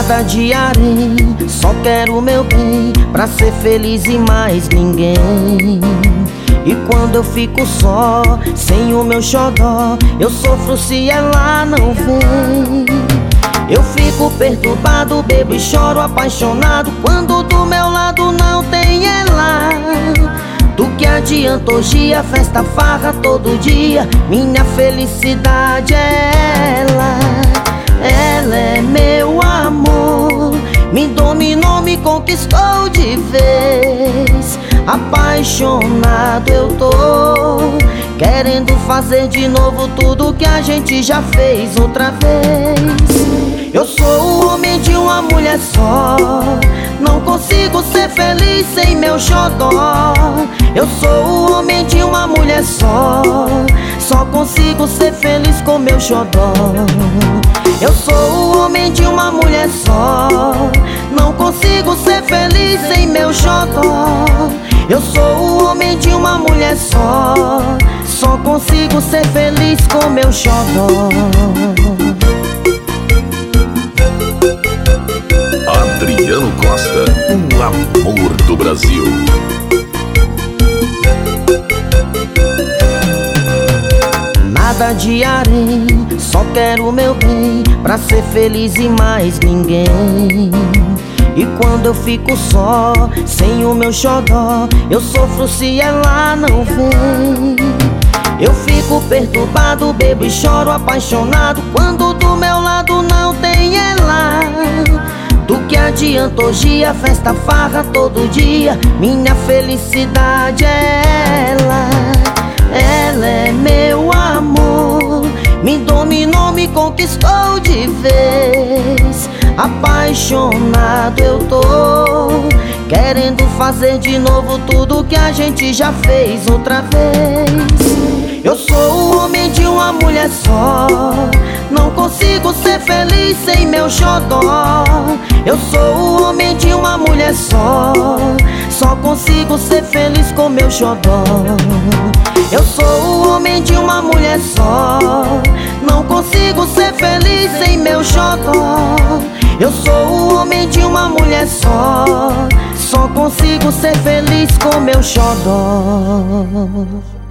Nada de harém, só quero o meu bem, pra ser feliz e mais ninguém. E quando eu fico só, sem o meu xodó, eu sofro se ela não vem. Eu fico perturbado, bebo e choro apaixonado, quando do meu lado não tem ela. Do que adianta hoje a festa, farra todo dia, minha felicidade é ela. Ela é meu amor, me dominou, me conquistou de vez. Apaixonado eu tô, querendo fazer de novo tudo que a gente já fez outra vez. Eu sou o homem de uma mulher só, não consigo ser feliz sem meu xodó. Eu sou o homem de uma mulher só consigo ser feliz com meu xodó. Eu sou o homem de uma mulher só, não consigo ser feliz sem meu xodó. Eu sou o homem de uma mulher só consigo ser feliz com meu xodó. Adriano Costa, o amor do Brasil. Nada de harém, só quero o meu bem, pra ser feliz e mais ninguém. E quando eu fico só, sem o meu xodó, eu sofro se ela não vem. Eu fico perturbado, bebo e choro apaixonado, quando do meu lado não tem ela. Do que adianta hoje a festa, farra todo dia, minha felicidade é ela. Ela é meu amor, me dominou, me conquistou de vez. Apaixonado eu tô, querendo fazer de novo tudo que a gente já fez outra vez. Eu sou o homem de uma mulher só, não consigo ser feliz sem meu xodó. Eu sou o homem de uma mulher só consigo ser feliz com meu xodó. Eu sou o homem de uma mulher só, não consigo ser feliz sem meu xodó. Eu sou o homem de uma mulher só consigo ser feliz com meu xodó.